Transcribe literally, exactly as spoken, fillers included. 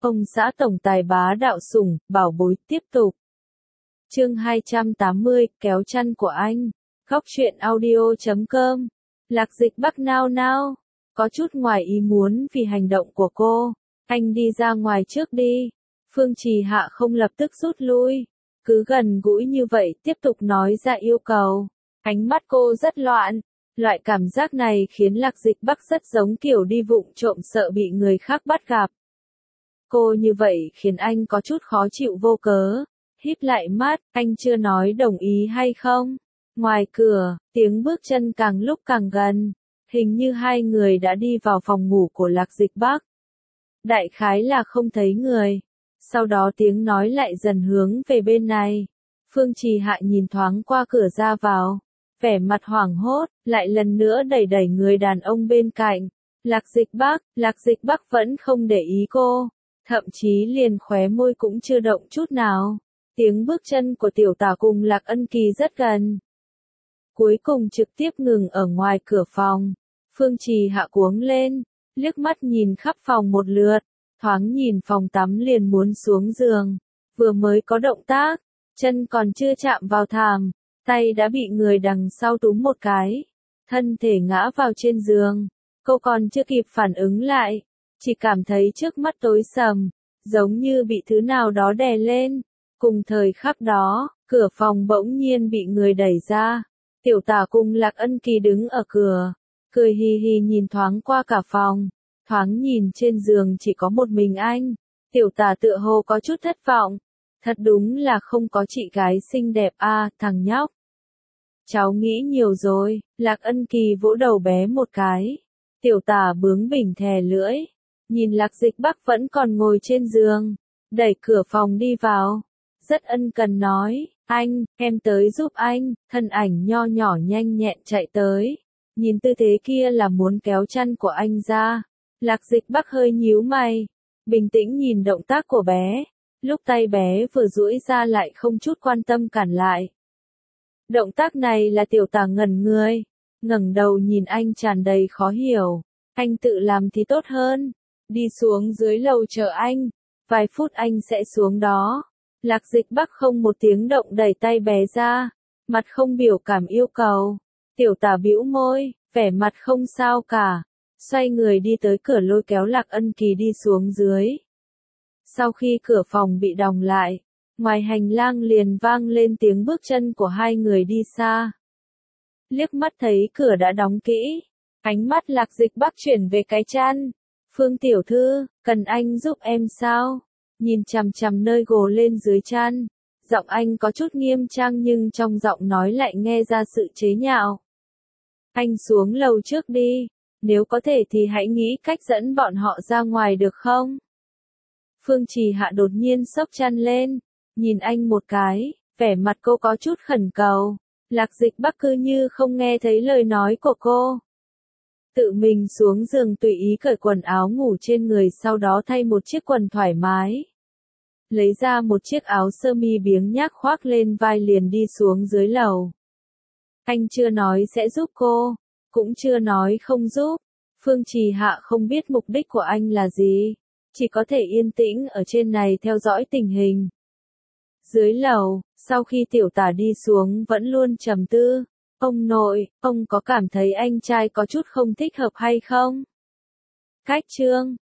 Ông xã tổng tài bá đạo sủng, bảo bối tiếp tục. Chương hai trăm tám mươi, kéo chăn của anh. Góc truyện audio chấm com. Lạc Dịch Bắc nao nao, có chút ngoài ý muốn vì hành động của cô. Anh đi ra ngoài trước đi. Phương Trì Hạ không lập tức rút lui, cứ gần gũi như vậy tiếp tục nói ra yêu cầu. Ánh mắt cô rất loạn, loại cảm giác này khiến Lạc Dịch Bắc rất giống kiểu đi vụng trộm sợ bị người khác bắt gặp. Cô như vậy khiến anh có chút khó chịu vô cớ. Híp lại mắt, anh chưa nói đồng ý hay không? Ngoài cửa, tiếng bước chân càng lúc càng gần. Hình như hai người đã đi vào phòng ngủ của Lạc Dịch Bắc. Đại khái là không thấy người. Sau đó tiếng nói lại dần hướng về bên này. Phương Trì Hạ nhìn thoáng qua cửa ra vào. Vẻ mặt hoảng hốt, lại lần nữa đẩy đẩy người đàn ông bên cạnh. Lạc Dịch Bắc, Lạc Dịch Bắc vẫn không để ý cô. Thậm chí liền khóe môi cũng chưa động chút nào. Tiếng bước chân của tiểu tả cùng Lạc Ân Kỳ rất gần. Cuối cùng trực tiếp ngừng ở ngoài cửa phòng. Phương Trì Hạ cuống lên, liếc mắt nhìn khắp phòng một lượt, thoáng nhìn phòng tắm liền muốn xuống giường. Vừa mới có động tác, chân còn chưa chạm vào thảm, tay đã bị người đằng sau túm một cái, thân thể ngã vào trên giường. Cô còn chưa kịp phản ứng lại, chỉ cảm thấy trước mắt tối sầm, giống như bị thứ nào đó đè lên. Cùng thời khắc đó, cửa phòng bỗng nhiên bị người đẩy ra. Tiểu tả cùng Lạc Ân Kỳ đứng ở cửa, cười hì hì nhìn thoáng qua cả phòng. Thoáng nhìn trên giường chỉ có một mình anh. Tiểu tả tựa hồ có chút thất vọng. Thật đúng là không có chị gái xinh đẹp a, à, thằng nhóc. Cháu nghĩ nhiều rồi. Lạc Ân Kỳ vỗ đầu bé một cái. Tiểu tả bướng bỉnh thè lưỡi. Nhìn Lạc Dịch Bắc vẫn còn ngồi trên giường, đẩy cửa phòng đi vào. Rất ân cần nói, anh, em tới giúp anh. Thân ảnh nho nhỏ nhanh nhẹn chạy tới. Nhìn tư thế kia là muốn kéo chăn của anh ra. Lạc Dịch Bắc hơi nhíu mày, bình tĩnh nhìn động tác của bé. Lúc tay bé vừa duỗi ra lại không chút quan tâm cản lại. Động tác này là tiểu tả ngẩn người, ngẩng đầu nhìn anh tràn đầy khó hiểu. Anh tự làm thì tốt hơn. Đi xuống dưới lầu chờ anh. Vài phút anh sẽ xuống đó. Lạc Dịch Bắc không một tiếng động đẩy tay bé ra. Mặt không biểu cảm yêu cầu. Tiểu tả bĩu môi, vẻ mặt không sao cả. Xoay người đi tới cửa lôi kéo Lạc Ân Kỳ đi xuống dưới. Sau khi cửa phòng bị đóng lại, ngoài hành lang liền vang lên tiếng bước chân của hai người đi xa. Liếc mắt thấy cửa đã đóng kỹ, ánh mắt Lạc Dịch Bắc chuyển về cái chăn. Phương tiểu thư, cần anh giúp em sao? Nhìn chằm chằm nơi gồ lên dưới chăn, giọng anh có chút nghiêm trang nhưng trong giọng nói lại nghe ra sự chế nhạo. Anh xuống lầu trước đi, nếu có thể thì hãy nghĩ cách dẫn bọn họ ra ngoài được không? Phương Trì Hạ đột nhiên xốc chăn lên, nhìn anh một cái, vẻ mặt cô có chút khẩn cầu. Lạc Dịch Bắc cứ như không nghe thấy lời nói của cô. Tự mình xuống giường tùy ý cởi quần áo ngủ trên người, sau đó thay một chiếc quần thoải mái. Lấy ra một chiếc áo sơ mi biếng nhác khoác lên vai liền đi xuống dưới lầu. Anh chưa nói sẽ giúp cô, cũng chưa nói không giúp. Phương Trì Hạ không biết mục đích của anh là gì, chỉ có thể yên tĩnh ở trên này theo dõi tình hình. Dưới lầu, sau khi tiểu tả đi xuống vẫn luôn trầm tư. Ông nội, ông có cảm thấy anh trai có chút không thích hợp hay không? Cách chương